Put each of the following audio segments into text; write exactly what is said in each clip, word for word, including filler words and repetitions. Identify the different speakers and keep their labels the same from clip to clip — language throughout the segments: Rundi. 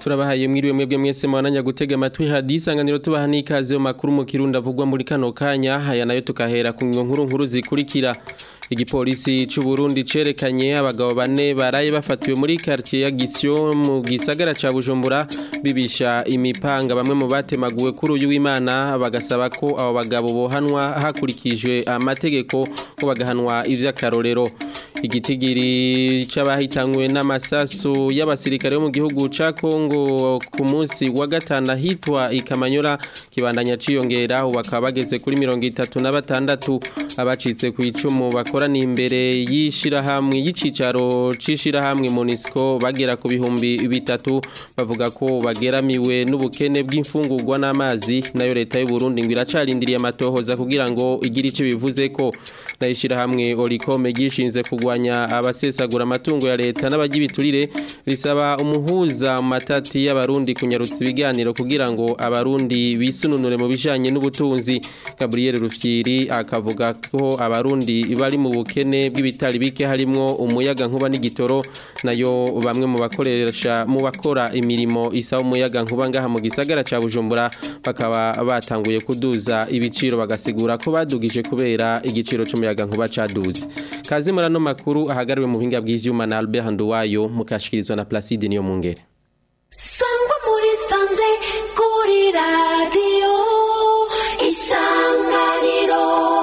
Speaker 1: turabahaye mwiriwe mwebwe mwese mwananya gutega amatwi hadisanganiro tubaha n'ikaze yo makuru mu Kirundi avugwa muri kano kanya haya nayo tukahera ku nkuru nkuru zikurikira. Igipolisi c'u Burundi cerekanye abagabo bane baraye bafatiwe muri quartier ya Gisyo mu gisagara ca Bujumbura bibisha imipanga bamwe mu batemaguwe kuri uyu w'Imana bagasaba ko abo bagabo bohanwa hakurikijwe amategeko ko bagahanwa ivy'akarorero. Igitigiri c'abahitanywe n'amasasu y'abasirikare bo mu gihugu ca Kongo ku munsi wa gatanu hitwa Ikamanyora kibandanya ciyongera ubu bakaba bageze kuri mirongo itatu na batandatu abacitse ku icumu bakorana imbere y'ishirahamwe y'icicaro c'ishirahamwe Monisco bagera ku bihumbi bitatu bavuga ko bageramiwe n'ubukene bw'imfungurwa n'amazi nayo leta y'u Burundi ngo iracarindiriye amatohoza kugira ngo igire ico bivuze ko nayishirahamwe Olicome gishinze kugwanya abasesagura amatungo ya leta n'abagibiturire risaba umuhuza matati y'abarundi kunyarutsa ibiganiro kugira ngo abarundi bisununure mu bijanye n'ubutunzi. Gabriel Rufyiri akavuga ko abarundi bari mu bukene bw'ibitari bike harimo umuyaga nkuba n'igitoro nayo bamwe mu bakoresha mu bakora imirimo isa umuyaga nkuba ngaha mu gisagara ca Bujumbura bakaba batanguye kuduza ibiciro bagasigura ko badugije kubera igiciro c'umuyaga nkuba caduze. Kazi murano makuru ahagariwe mu buhinga bw'ivyuma na Albert Nduwayo mukashikirizwa na Placide niyo mungere.
Speaker 2: Sangwa muri sanze kuri radio Isanganiro.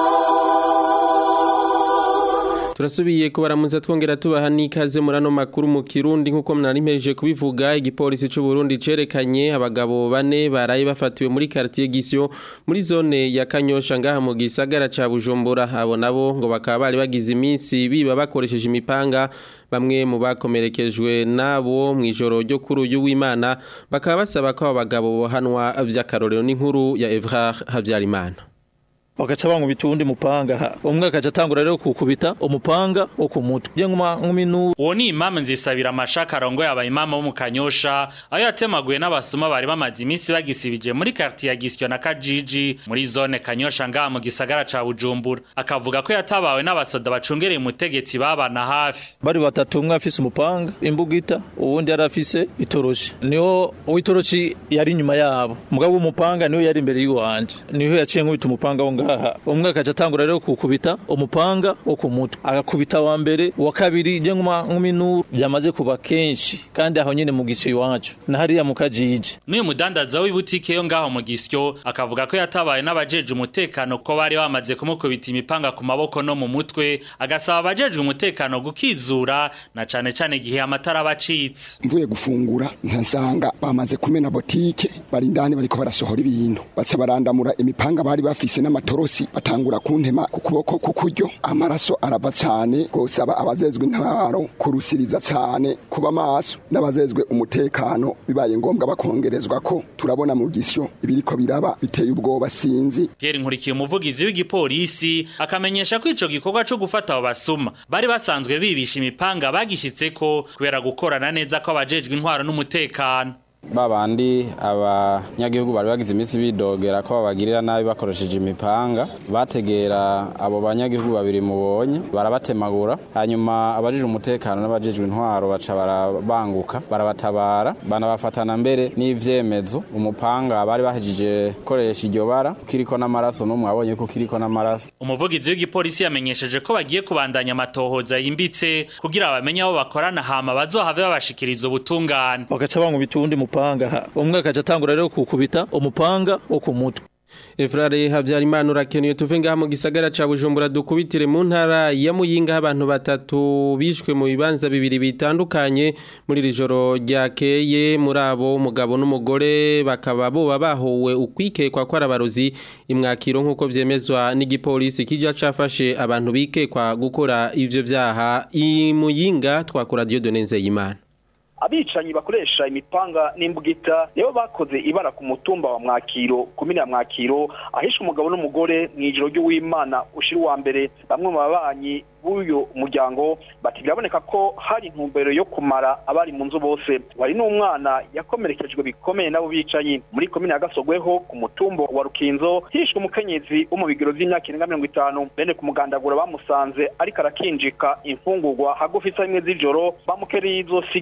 Speaker 1: Turasubiye kubaramuza twongera tubaha n'ikaze murano makuru mu Kirundi nkuko mnarimeje kubivuga. Igipolisi c'u Burundi cerekanye abagabo bane baraye bafatiwe muri quartier Gisyo muri zone ya Kanyosha ngaha mu gisagara ca Bujumbura. Abo nabo ngo bakaba bari bagize iminsi biba bakoresheje imipanga bamwe mu bakomerekejwe nabo mwijoro ryo kuri uyu w'Imana bakaba basaba ko abagabo bohanwa vy'akarorero n'inkuru ya Evrard Havyarimana.
Speaker 3: Bagaca bangu bitundi mupanga umwe akaja tangura rero kukubita umupanga wo kumutwe je nguma nguminu.
Speaker 4: Uwo ni imama Nzisabira Mashaka rongo yaba imama wo mu Kanyosha ayo yatemaguye n'abasuma bari bamaze iminsi bagisibije muri quartier ya Gisyo na Kajiji muri zone Kanyosha ngaha mu gisagara ca Bujumbura akavuga ko yatabawe n'abasoda bacungereye umutegetsi babana hafi.
Speaker 3: Bari batatu umwe afise umupanga imbugita uwundi yarafise itoroshi niho uitoroshi yari nyuma yabo mugabo umupanga niho yari imbere y'uwanje niho yaciye nkubita umupanga wo umwe akaja tangura rero kukubita umupanga wo kumutwe agakubita wa mbere wa kabiri je nguma nguminu byamaze kuba kenshi kandi aho nyine mu Gisyo iwacu na hariya mu Kajiji.
Speaker 4: N'uyu mudandaza w'ibutike yo ngaho mu Gisyo akavuga ko yatabaye n'abajeje umutekano ko bari bamaze kumukubita imipanga ku maboko no mu mutwe agasaba abajeje umutekano gukizura na cane cane gihe amatara bacitse.
Speaker 5: Mvuye gufungura ntansanga bamaze kumena botike bari ndani bariko barasohora ibintu batse barandamura imipanga bari bafise n'amato Rosi batangura kuntema kukuboko kukuryo amaraso arava cyane gosaba abazezwe intwaro kurusiriza cyane kuba maso n'abazezwe umutekano bibaye ngombwa bakongerezwa ko turabona mu Gisyo ibiriko biraba biteye ubwoba sinzi.
Speaker 4: Pierre Nkurikiye umuvugizi w'igipolisi akamenyesha ko ico gikorwa cyo gufata abo basuma bari basanzwe bibisha imipanga bagishitseko kubera gukorana neza ko abajejwe intwaro n'umutekano.
Speaker 6: Babandi abanyagihugu bari bagize iminsi bidogera ko babagirira nabi bakoresheje imipanga bategera abo banyagihugu babiri mubonye barabatemagura hanyuma abajije umutekano n'abajejwe intwaro baca barabanguka barabatabara banabafatana mbere n'ivyemezo umupanga bari bahejije koresha iryo bara kiriko n'amaraso no mwabonye ko kiriko n'amaraso.
Speaker 4: Umuvugizi w'igipolisi yamenyesheje ko bagiye kubandanya amatohoza yimbitse kugira abamenye abo bakorana hama bazohave babashikiriza ubutungane.
Speaker 3: Bagaca bangu bitundi mupanga umwe akaja tangura rero kukubita umupanga wo kumutwe.
Speaker 1: Efrare Havyarimana urakeneye tuve ngaha mu gisagara ca Bujumbura dukubitire mu ntara ya Muyinga abantu batatu bishwe mu bibanza bibiri bitandukanye muri rijoro ryakeye muri abo umugabo n'umugore bakaba bo bahowe ukwikekwa kwa abarozi imwakiro nkuko vyemezwa n'igipolisi kija cafashe abantu bikekwa gukora ivyo vyaha i Muyinga twakora Dieudonne Nzeyimana.
Speaker 7: Abicanyi bakoresha imipanga n'imbugita nibo bakoze ibara ku mutumba wa Mwakiro kumina ya Mwakiro ahisha umugabo n'umugore mwijoro ry'uw'Imana ushira wa mbere bamwe mu babanyi b'uyo muryango bati biraboneka ko hari intumbero yo kumara abari mu nzu bose wari n'umwana yakomerekejwe bikomeye nabo bicanyi muri komine ya Gasogweho ku mutumbo wa Rukinzo hishwe umukenyezi wo mu bigero vy'imyaka irenga mirongo itanu bene ku mugandagura bamusanze ariko arakinjika imfungurwa hagufi sa imwe z'ijoro bamukereye izo sigi umugu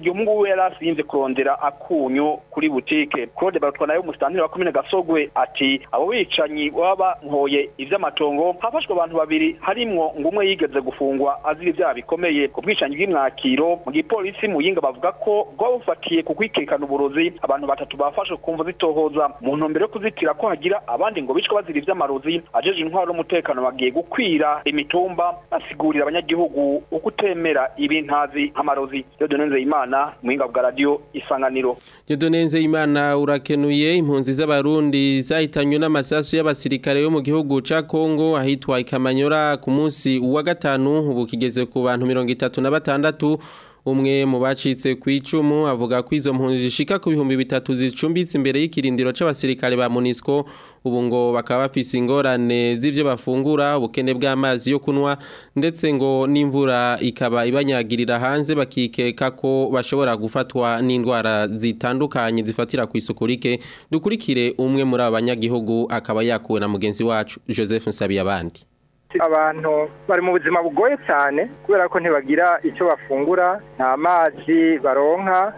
Speaker 7: wiwe yarasinze kurondera akunyu kuri butike. Claude Barutwa nayo musitanteri wa komine Gasogwe ati abo bicanyi baba nkoye ivy'amatongo hafashwe abantu babiri harimwo ngumwe yigeze gufungwa azira ivyaha bikomeye ku bwicanyi bw'imwakiro mu gipolisi Muyinga bavuga ko bwabufatiye ku kwikekana uburozi abantu batatu bafashwe kumva zitohoza mu ntumbero yo kuzitira ko hagira abandi ngo bicwa bazira ivy'amarozi ajeje intwaro n'umutekano bagiye gukwira imitumba basigurira abanyagihugu ukutemera ibintazi amarozi. Dieudonne Imana Muyinga bwa radio Isanganiro.
Speaker 1: Dieudonne Imana urakenuye. Impunzi z'abarundi zahitanywe n'amasasu y'abasirikare yo mu gihugu ca Kongo ahitwa Ikamanyora ku munsi wa gatanu ubu kigeze ku bantu mirongo itatu na batandatu. Umwe mu bacitse ku icumu avuga ko izo mpunzi zishika ku bihumbi bitatu zicumbitse imbere y'ikirindiro c'abasirikare ba MONUSCO ubu ngo bakaba bafise ingorane z'ivyo bafungura ubukene bw'amazi yo kunwa ndetse ngo n'imvura ikaba ibanyagirira hanze bakikeka ko bashobora gufatwa n'indwara zitandukanye zifatira ku isuku rike. Dukurikire umwe muri abanyagihugu akaba yakuwe na mugenzi wacu Joseph Nsabiyabandi.
Speaker 8: Abantu bari mu buzima bugoye cyane kubera ko ntibagira icyo bafungura, nta mazi baronka,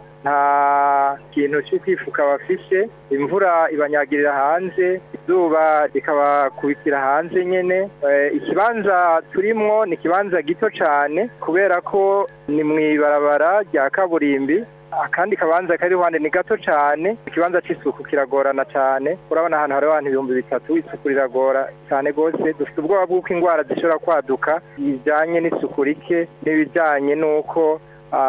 Speaker 8: nta kintu cyo kwifuka bafise, imvura ibanyagirira hanze, izuba rikabakubitira hanze nyene. E, ikibanza turimwo ni ikibanza gito cyane kubera ko ni mwibarabara rya kaburimbi, akandi kabanza kari ruhande ni gato cyane. Ikibanza c'isuku kiragorana cyane, urabona ahantu hari abantu ibihumbi bitatu, isuku riragora cyane gose. Dufite ubwoba bw'uko ingwara zishobora kwaduka bijanye n'isuku rike n'ibijanye n'uko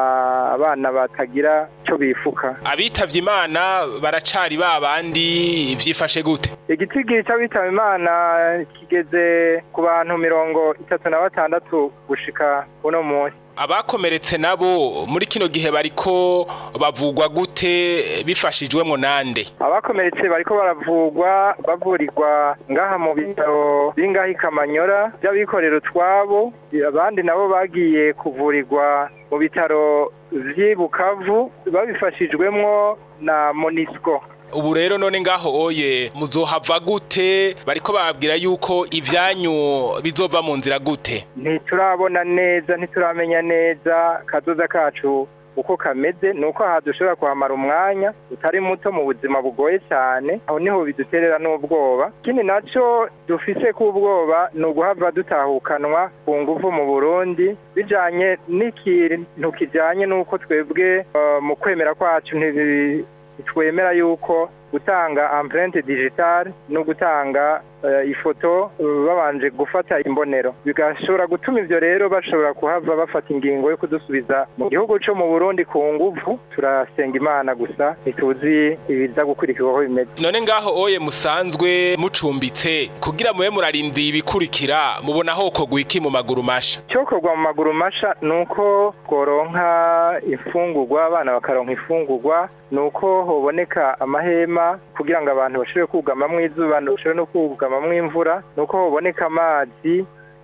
Speaker 8: abana batagira cyo bifuka.
Speaker 9: Abitavye Imana baracari babandi vyifashe gute?
Speaker 8: Igitigiri c'abitavye Imana kigeze ku bantu mirongo itatu na batandatu gushika uno munsi.
Speaker 9: Abakomeretse nabo muri kino gihe bariko bavugwa gute bifashijwemo nande?
Speaker 8: Abakomeretse bariko baravugwa bavurirwa ngaha mu bitaro bingahi Kamanyora by'abikorera utwabo, abandi nabo bagiye kuvurirwa mu bitaro vy'i Bukavu babifashijwemo na MONUSCO.
Speaker 9: Ubu rero none ngaho oye muzohava gute? Bariko bababwira yuko ivyanyu bizova mu nzira gute?
Speaker 8: Ntiturabona neza, ntituramenya neza kazoza kacu uko kameze, nuko aha dushobora kuhamara umwanya utari muto mu buzima bugoye cyane. Aho niho biduterera n'ubwoba. Kindi naco dufise ku ubwoba ni uguhava dutahukanwa ku nguvu mu Burundi bijanye n'ikintu kijanye n'uko twebwe uh, mu kwemera kwacu ntibi twemera yuko gutanga empreinte digitale no gutanga uh, ifoto uh, babanje gufata imbonero bigashobora gutuma ivyo rero bashobora kuhava bafata ingingo yo kudusubiza mu gihugu cyo mu Burundi ku nguvu. Turasenga Imana gusa ntituzi ibiza gukurikirwaho bimeze.
Speaker 9: None ngaho oye musanzwe mucumbitse kugira mube murarindi ibikurikira mubona hoko gwiki mu maguru masha?
Speaker 8: Cyokorwa mu maguru masha nuko koronka ifungurwa, abana bakaronka ifungurwa, nuko hoboneka amahema kugira ngo abantu bashobore kugama mu izuba, bashobore no kugama mu imvura, nuko hoboneka amazi,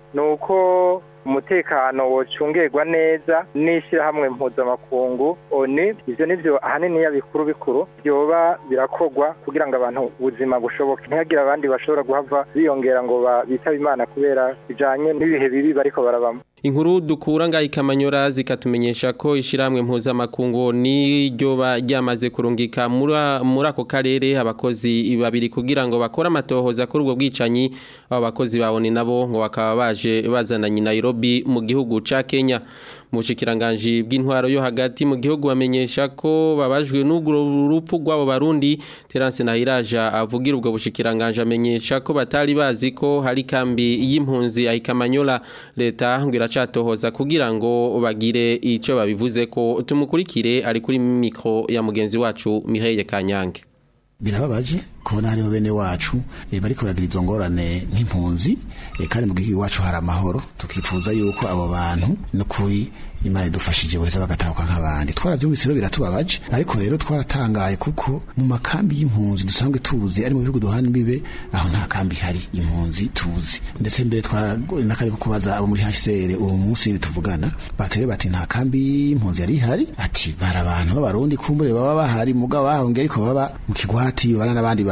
Speaker 8: nuko umutekano wocungerwa neza n'ishyirahamwe mpuzamakungu ONU. Ivyo nivyo ahanini y'abikuru bikuru byoba birakogwa kugira ngo abantu ubuzima bushoboke, ntihagira abandi bashobora guhava biyongera ngo bitaba Imana kubera bijanye n'ibihe bibi bariko barabamo.
Speaker 1: Inkuru dukura ngaho Ikamanyora zikatumenyesha ko ishiramwe mpuzamakungu n'iryo ryamaze kurungika muri ako karere abakozi babiri kugira ngo bakore amatohoza kuri ubwo bwicanyi. Abo bakozi babone nabo ngo bakaba baje bazananye Nairobi mu gihugu ca Kenya. Mu bushikiranganje bw'intwaro yo hagati mu gihugu bamenyesha ko babajwe n'uguro rupfu rw'abo Barundi. Terence Nahiraja avugira ubwo bushikiranganje amenyesha ko batari bazi ko hari kambi y'impunzi Ikamanyora. Leta ngira catohoza kugira ngo bagire ico babivuze ko. Tumukurikire ari kuri mikro ya mugenzi wacu Mireille Kanyange.
Speaker 10: Birababaje kubona hariho bene wacu e, bariko bagira izo ngorane nk'impunzi e, kandi mu gihugu wacu hari amahoro. Tukifuza yuko abo bantu no kuri Imana idufashije bose bagatahuka nk'abandi. Twaravyumvise rero biratubabaje, ariko rero twaratangaye kuko mu makambi y'impunzi dusanzwe tuzi ari mu bihugu duhana imbibe aho nta kambi hari impunzi tuzi. Ndetse mbere twagore nakari kubaza abo muri H C R uwo munsi tuvugana batere bati nta kambi y'impunzi yari hari, ati bara abantu b'abarundi kumbure baba bahari mugabo bahonge ariko baba mu kigwati barana abandi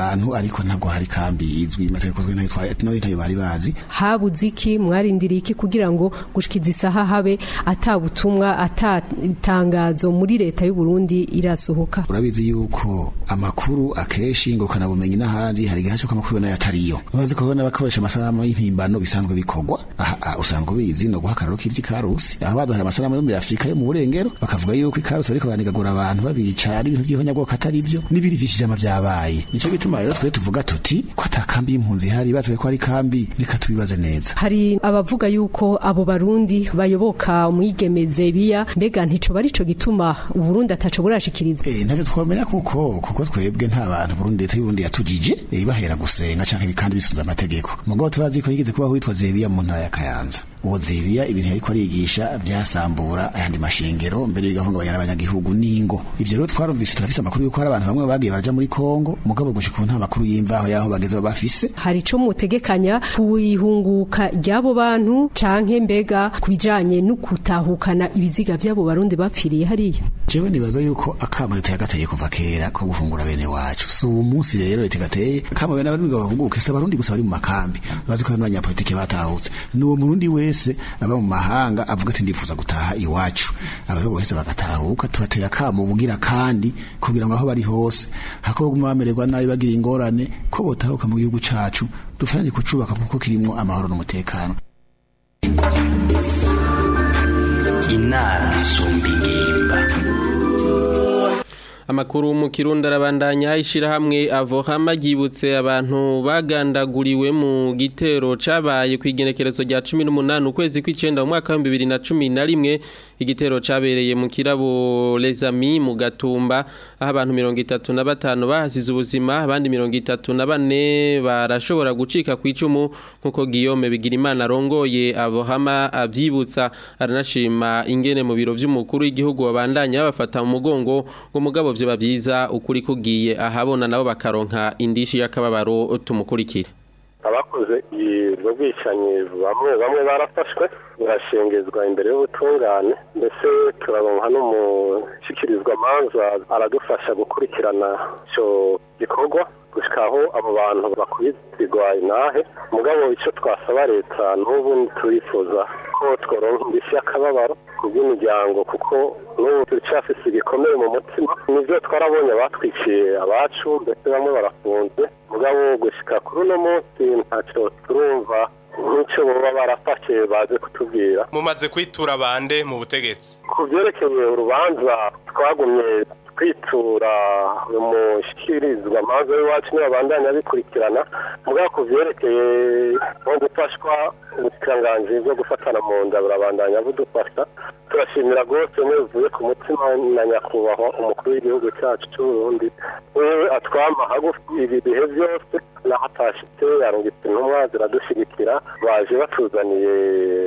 Speaker 10: bantu ariko ntabwo hari kambi izwi amategeko no itaye bari bazi
Speaker 11: habuze iki mwarindiriye iki kugira ngo gushikiza isaha habe atabutumwa atatangazo muri leta y'u Burundi irasohoka
Speaker 10: urabizi yuko amakuru akeshi ngo kana bumenyi n'ahandi hari gace ko amakuru nayo atariyo urazi ko n'abakoresha amasanamu y'impimbano bisanzwe bikorwa aha usanzwe bizi no guhakararo k'ivikarusi aho baduhaye amasanamu yo muri Afrika yo mu burengero bakavuga yuko ikarusi ariko banigagura abantu babica ari ibintu by'ihonyabwoko atari byo n'ibirivishije ama byabaye nico gituma rero twe tuvuga tuti ko atakambi y'impunzi hari batwe ko ari kambi reka tubibaze neza
Speaker 11: hari abavuga yuko abo barundi bayoboka umwigemeze biya mbega ntico barico gituma uburundi ataco burashikiriza
Speaker 10: eh ntabyo twamenya kuko kuko twebwe nta bantu Burundi leta y'uburundi yatujije eh bahera gusenga canke bikandi bisunza amategeko mugo turazi ko yigeze kuba witwa Zebiya mu ntara ya Kayanza uwo Zebiya ibintu ariko arigisha byasambura ayandi mashengero mbere bigahunga abanyagihugu ningo ivyo rero twarumvise turafise amakuru yuko hari abantu bamwe bagiye baraja muri Kongo mugabo gushika nta makuru y'imvaho yaho bageze bafise
Speaker 11: hari ico mutegekanya kuihunguka ryabo bantu canke mbega kubijanye no kutahukana ibiziga byabo barundi bapfiriye hariya
Speaker 10: jewe nibaza yuko akamo leta yagateye kuva kera ko gufungura bene wacu so umunsi rero leta gateye kama bene abarundi bahunguke se abarundi gusa bari mu makambi bazi ko n'abanyapolitike batahutse n'uwo murundi wese aba mu mahanga avuga ati ndifuza gutaha iwacu abari bose bagatahuka tubatera kamo bugira kandi kugira ngo aho bari hose hako gumamererwa nabi bagira ingorane ko botahuka mu gihugu cacu dufanye kucubaka kuko kirimo amahoro n'umutekano
Speaker 12: inama isumba ingimba
Speaker 1: amakuru mu Kirundi arabandanya ishirahamwe Avohama ryibutse abantu bagandaguriwe mu gitero cabaye kwigenekerezo rya cumi n'umunani ukwezi kw'icenda mu mwaka wa bibiri na cumi na rimwe igitero cabereye mu kirabo Les Amis mu Gatumba aho abantu mirongo itatu na batanu bahasize ubuzima abandi mirongo itatu na bane barashobora gucika kw'icumu nkuko Guillaume Bigirimana rongoye Avohama avyibutsa aranashima ingene mu biro vy'umukuru w'igihugu babandanya bafata mu mugongo ngo mugabo vyo babyiza ukuri kugiye ahabona nabo bakaronka indishi y'akababaro tumukurikire
Speaker 13: abakoze ibyo bwicanyi bamwe bamwe barafashwe barashengezwa imbere y'ubutungane mbese turaronka n'umushikirizwa manza aradufasha gukurikirana ico gikorwa gushikaho abo bantu bakubitwa inahe mugabo ico twasaba leta n'ubu turifuza ko tworonka indishi y'akababaro kubw'imiryango kuko n'ubu turicafise igikomere mu mutima nivyo twarabonye batwiciye abacu mbese bamwe barafunze mugabo gushika kuri uno munsi ntaco turumva nk'icyo baba barafashe baje kutubwira
Speaker 9: mumaze kwitura bande mu butegetsi
Speaker 13: ku vyerekeye urubanza twagumye kwitura umushikirizwa manza w'iwacu n'abandanya bikurikirana mugabo ku vyerekeye nko gufashwa ubushikiranganje bwo gufatana mu nda burabandanya budufasha turashimira rwose muvuye ku mutima na nyakubahwa umukuru w'igihugu cyacu cy'uburundi wewe atwama hagufi ibi bihe byose naho atashitse yarungitse intumwa ziradushigikira baje batuzaniye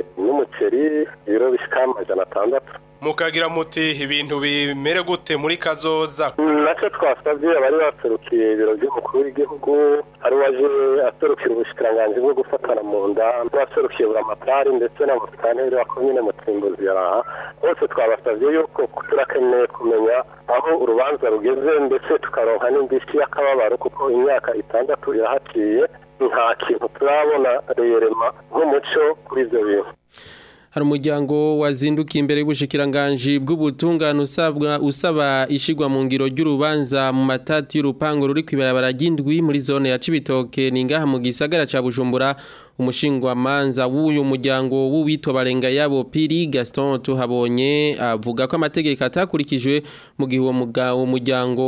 Speaker 13: n'umuceri ibiro bishika amajana atandatu
Speaker 9: mukagira muti ibintu bimere gute muri kazoza
Speaker 13: nacyo twasabye abari baserukiye ibiro by'umukuru w'igihugu hari waje aserukira ubushikiranganje bwo gufatana mu nda n'abaserukiye buramatari ndetse n'abasikanteri wa komine Mutimbuzi yaraha bose twabasabye yuko turakeneye kumenya aho urubanza rugeze ndetse tukaronka n'indishyi y'akababaro kuko imyaka itandatu irahaciye nta kintu turabona reyerema nk'umuco kuri ivyo bintu
Speaker 1: hari umuryango wazindukiye imbere y'ubushikiranganje bw'ubutungane usabwa usaba ishigwa mu ngiro ry'urubanza mu matati y'urupango ruri kwibarabara ry'indwi muri zone ya Cibitoke ningaha mu gisagara ca Bujumbura umushingwa manza w'uyu muryango w'uwitwa barenga yabo Piri Gaston tuhabonye avuga ko amategeko atakurikijwe mu gihe uwo mugabo muryango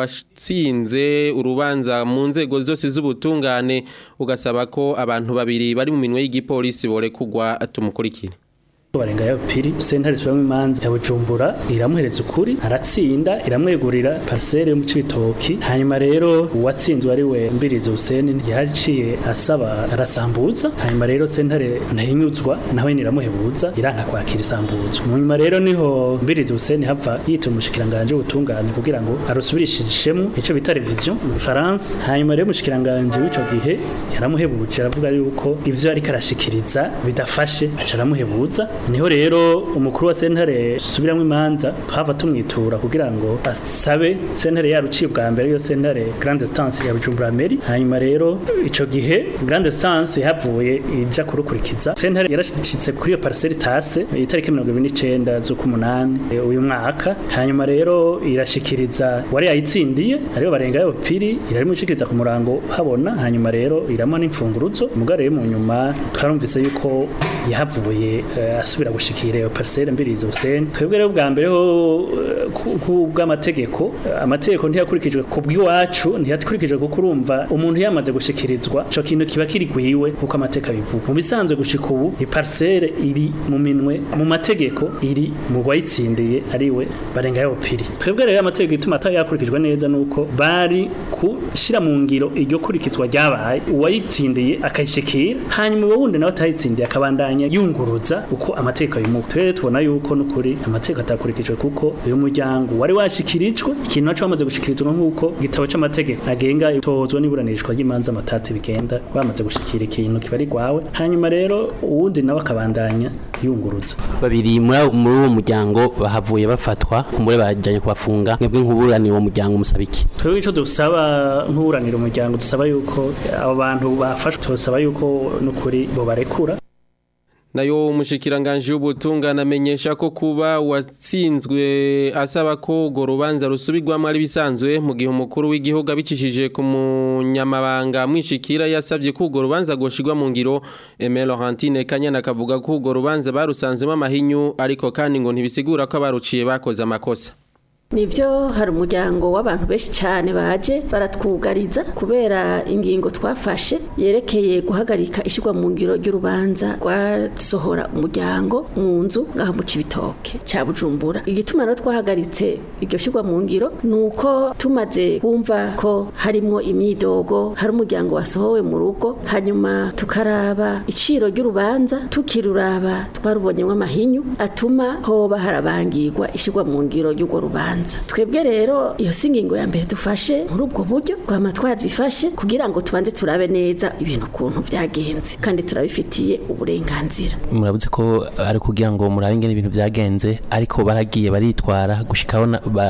Speaker 1: watsinze urubanza mu nzego zose z'ubutungane ugasaba ko abantu babiri bari mu minwe y'igipolisi bore kugwa atumukurikira
Speaker 14: barenga ya Piri sentare subamwe imanza ya Bujumbura iramuhereza ukuri aratsinda iramwegurira parcelle yo mu Cibitoki hanyuma rero uwatsinzwe ari we Mbirizi Hussein yaciye asaba arasambuza hanyuma rero sentare ntahinyuzwa nawe niramuhebuza iranka kwakira isambuzo hanyuma rero niho Mbirizi Hussein hapfa yita umushikiranganje ubutungane kugira ngo arusubirishishemo ico bita revision mu France hanyuma rero umushikiranganje w'ico gihe yaramuhebuje aravuga yuko ivyo ari karashikiriza bidafashe aca aramuhebuza niho rero umukuru wa sentare subiramwe imanza twava tumwitura kugira ngo asabe sentare yaruciye bwa mbere yo sentare grande instance ya Bujumbura Meri hanyuma rero ico gihe grande instance havuye ija kurukurikiza sentare yarashitse kuri iyo parcelle tase itariki mirongo ibiri n'icenda z'ukumunani uyu mwaka hanyuma rero irashikiriza wari yayitsindiye ariyo barenga yo piri iramushikiriza ku murango habona hanyuma rero iramo n'imfunguruzo mugare mu nyuma twarumvise yuko yahavuye uh, asubira gushikira iyo parcelle mbirizo Hussein twebwe rero bwa mbere ho ku bw'amategeko amategeko ntiyakurikijwe ku bw'iwacu ntiyakurikijwe kuko urumva umuntu yamaze gushikirizwa ico kintu kiba kiri gwiwe kuko amateka bivuga mu bisanzwe gushika ubu i parcelle iri mu minwe mu mategeko iri mu wayitsindiye ariwe barenga yo piri twebwe rero amategeko ituma atayakurikijwe neza nuko bari kushira mu ngiro iryo kurikizwa ryabaye uwayitsindiye akayishikira hanyuma ubundi nawe atayitsindiye akabandanya yunguruza uko amategeko yimuka twere tubona yuko nukuri amategeko atakurikijwe kuko uyu muryango wari washikirijwe ikintu naco bamaze gushikirizwa nkuko gitabo c'amategeko agenga itozwa n'iburanishwa ry'imanza amatati bigenda bamaze gushikira ikintu kibari gwawe hanyuma rero uwundi nawe akabandanya yunguruza
Speaker 15: babiri muri uwo muryango bahavuye bafatwa kumure bajanye kubafunga mwebwe nk'uburanira uwo muryango musabiki
Speaker 14: twebwe ico dusaba nk'uburanira umuryango dusaba yuko abo bantu bafashwe dusaba yuko nukuri bo barekura
Speaker 1: nayo umushikiranganje w'ubutungane amenyesha ko kuba watsinzwe asaba ko go rubanza rusubirwamo ari bisanzwe mu gihe umukuru w'igihugu abicishije ku munyamabanga mwishikira yasabye ko go rubanza goshirwa mu ngiro Aimé Laurentine Kanyana akavuga ko go rubanza barusanzemo amahinyu ariko kandi ngo ntibisigura ko abaruciye bakoze amakosa
Speaker 16: nivyo hari umuryango w'abantu benshi cyane baje baratwugariza kubera ingingo twafashe yerekeye guhagarika ishirwa mu ngiro ry'urubanza rwasohora umuryango mu nzu ngaho mu Cibitoke cya Bujumbura igituma no twahagaritse iryo shirwa mu ngiro nuko tumaze kumva ko harimo imyidogo hari umuryango wasohowe mu rugo hanyuma tukaraba iciro ry'urubanza tukiruraba twarubonyemo amahinyu atuma ho baharabangirwa ishirwa mu ngiro ry'ugo rubanza twebwe rero iyo singingo ya mbere dufashe muri ubwo buryo kwama twazifashe kugira ngo tubanze turabe neza ibintu kuntu byagenze kandi turabifitiye uburenganzira
Speaker 15: murabuze ko ari kugira ngo murabe ingene ibintu byagenze ariko baragiye baritwara gushikaho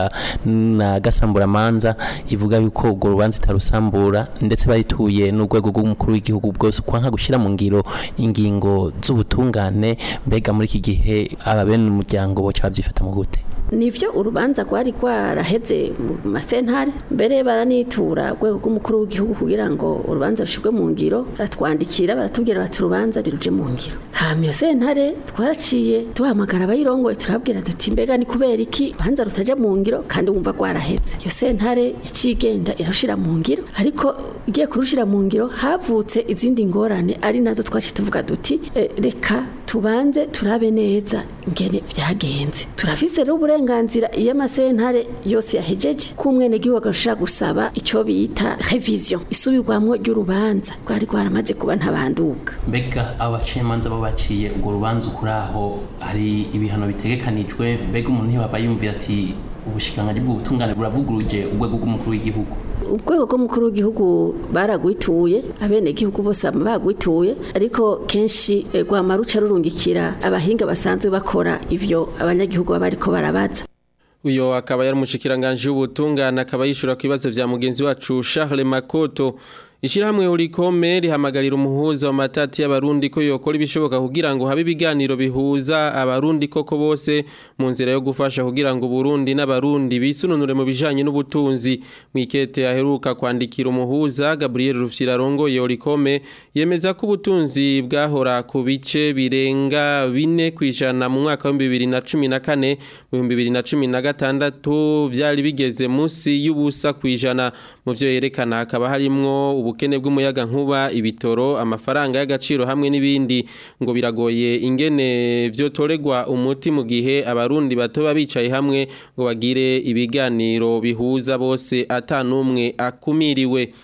Speaker 15: na gasambura manza ivuga yuko ubwo rubanza itarusambura ndetse barituye n'urwego rw'umukuru w'igihugu bwose kwanka gushira mu ngiro ingingo z'ubutungane mbega muri iki gihe ababene umuryango bo cyavyifata mu gute
Speaker 16: nivyo urubanza rwari rwaraheze mu masentare mbere baranitura rwego rw'umukuru w'igihugu kugira ngo urubanza rushirwe mu ngiro baratwandikira baratubwira bati urubanza riruje mu ngiro hama iyo sentare twaraciye tuhamagara abayirongoye turabwira duti mbega ni kubera iki urubanza rutaja mu ngiro kandi wumva rwaraheze iyo sentare yaciye igenda irashira mu ngiro ariko igiye kurushira mu ngiro havutse izindi ngorane ari nazo twaciye tuvuga duti e, reka tubanze turabe neza ingene vyagenze turafise rero uburenganzira iyo amasentare yose yahejeje kumwene gihugu agashaka gusaba ico bita revision isubirwamwo ry'urubanza rwari rwaramaze kuba ntabanduka
Speaker 15: mbega abacimanza bo baciye ubwo rubanza ukuraho hari ibihano bitegekanijwe mbega umuntu yaba yumvira ati ubushikanganje bw'ubutungane buravuguruje urwego rw'umukuru w'igihugu
Speaker 16: urwego rw'umukuru w'igihugu baragwituye abene gihugu bose bagwituye ariko kenshi rwamaruca rurungikira abahinga basanzwe bakora ivyo abanyagihugu bariko barabaza
Speaker 1: uyo akaba yari umushikiranganje w'ubutungane akaba yishura ku bibazo vya mugenzi wacu Charles Makoto Ishirahamwe Urikome rihamagarira umuhuza wa matati y'abarundi ko yokora ibishoboka kugira ngo habe ibiganiro bihuza abarundi koko bose mu nzira yo gufasha kugira ngo Burundi n'abarundi bisununure mu bijanye n'ubutunzi mwikete aheruka kwandikira umuhuza Gabriel Rufyirarongo Urikome yemeza ko ubutunzi bwahora ku bice birenga bine kwijana mu mwaka wa bibiri na cumi na kane mu bibiri na cumi na gatandatu byari bigeze munsi y'ubusa kwijana mu byo yerekana akaba harimwo ubukene bw'umuyaga nkuba ibitoro amafaranga y'agaciro hamwe n'ibindi ngo biragoye ingene byo toregwa umuti mu gihe abarundi batoba bicaye hamwe ngo bagire ibiganiro bihuza bose atanumwe akumiriwe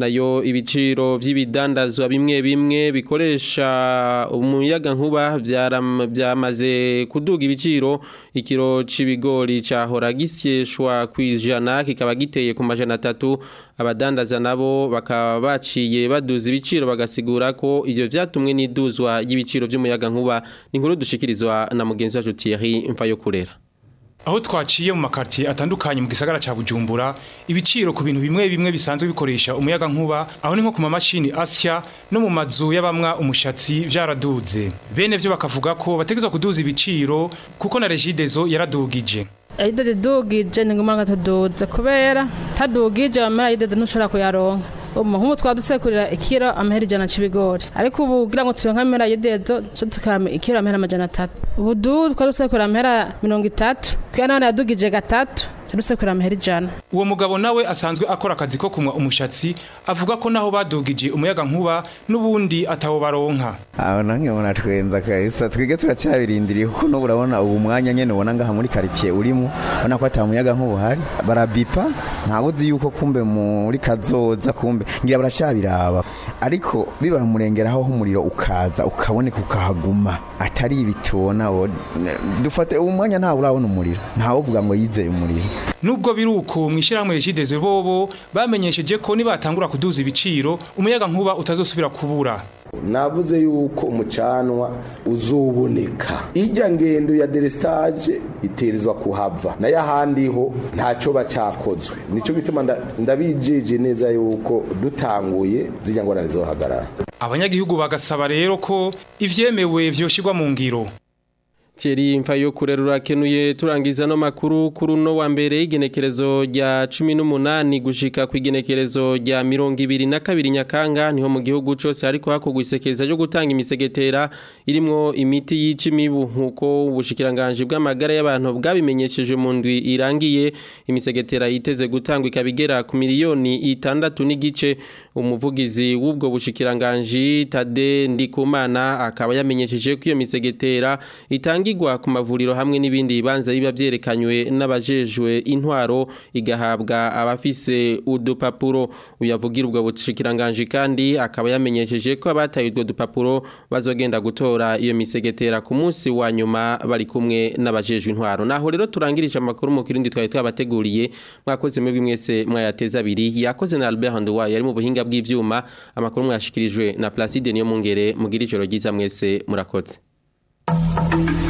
Speaker 1: nayo ibiciro vy'ibidandazwa bimwe bimwe bikoresha umuyaga nkuba byamaze kuduga ibiciro. Ikiro c'ibigori cahora gisyeshwa kwijana kikaba giteye ku majana atatu. Abadandaza nabo bakaba baciye baduza ibiciro bagasigura ko ivyo vyatumwe n'iduzwa y'ibiciro vy'umuyaga nkuba. Ni inkuru dushikirizwa na mugenzi wacu Thierry Mfayokurera.
Speaker 17: Aho twaciye mu makartier atandukanye mu gisagara ca Bujumbura, ibiciro ku bintu bimwe bimwe bisanzwe bikoresha umuyaga nkuba, aho ni nko ku mamashini asya no mu mazu y'abamwa umushatsi vyaraduze. Bene vyo bakavuga ko bategezwa kuduza ibiciro kuko na Regideso yaradugije.
Speaker 18: Ayidede dugije ni ngumanga tuduze kubera tadugije amara ayidede ntushobora kuyaronka. Umuhumu twadusekurira ikiro amahera ijana c'ibigori ariko ubu kugira ngo turonke amahera yidezo tukame ikiro amahera amajana atatu. Ubu du twadusekurira amahera mirongo itatu kuya none yadugije gatatu tudusekurira amahera ijana.
Speaker 17: Uwo mugabo nawe asanzwe akora akazi ko kumwa umushatsi avuga ko naho badugije umuyaga nkuba nubundi ataho baronka.
Speaker 19: Aho nange mona twenza kahisa twige turacabirindiriye kuko no urabona ubu mwanya nyene ubona ngaha muri quartier urimo ubona ko atamuyaga nkuba hari barabipa ntabuzi yuko kumbe muri kazoza kumbe ngira baracabiraba ariko biba murengeraho umuriro ukaza ukaboneka ukahaguma atari ibitona dufate umwanya nta urabona umuriro ntawo uvuga ngo yizeye umuriro.
Speaker 17: Nubwo biruko mwishirahamwe Regideso bobo bamenyesheje ko nibatangura kuduza ibiciro umuyaga nkuba utazosubira kubura.
Speaker 20: Navuze yuko umucanwa uzoboneka ijya ngendo ya delestage iterizwa kuhava na yahandi ho ntaco bacakozwe nico bituma ndabijeje neza yuko dutanguye zijya ngo narizohagarara.
Speaker 17: Abanyagihugu bagasaba rero ko ivyemewe vyoshirwa mu ngiro.
Speaker 1: Thierry Mfayokurera urakenuye turangiza no makuru kuri no wa mbere igenekerezo rya cumi n'umunani gushika ku igenekerezo rya mirongo ibiri na kabiri Nyakanga niho mu gihugu cyose ariko hakogwa isekeza ryo gutanga imisegetera irimwo imiti yica imibu nkuko ubushikiranganje bw'amagara y'abantu bwabimenyesheje mu ndwi irangiye. Imisegetera yiteze gutangwa ikabigera ku miliyoni itandatu n'igice. Umuvugizi w'ubwo bushikiranganje Tade Ndikumana akaba yamenyesheje ko iyo misegetera itanga igwa ku mavuriro hamwe n'ibindi bibanza biba byerekanywe n'abajejwe intwaro igahabwa abafise udupapuro. Uyavugira ubwo bushikiranganje kandi akaba yamenyesheje ko abataye udwo dupapuro bazogenda gutora iyo misegetera ku munsi wa nyuma bari kumwe n'abajejwe intwaro. Naho rero turangirije amakuru mu kirindi twari twabateguriye mwakoze mwebwe mwese mwayateza abiri yakoze na Albert Handwa yari mu buhinga bw'ivyuma. Amakuru mwashikirijwe na Placide niyo mungere mugira ijoro ryiza mwese murakoze.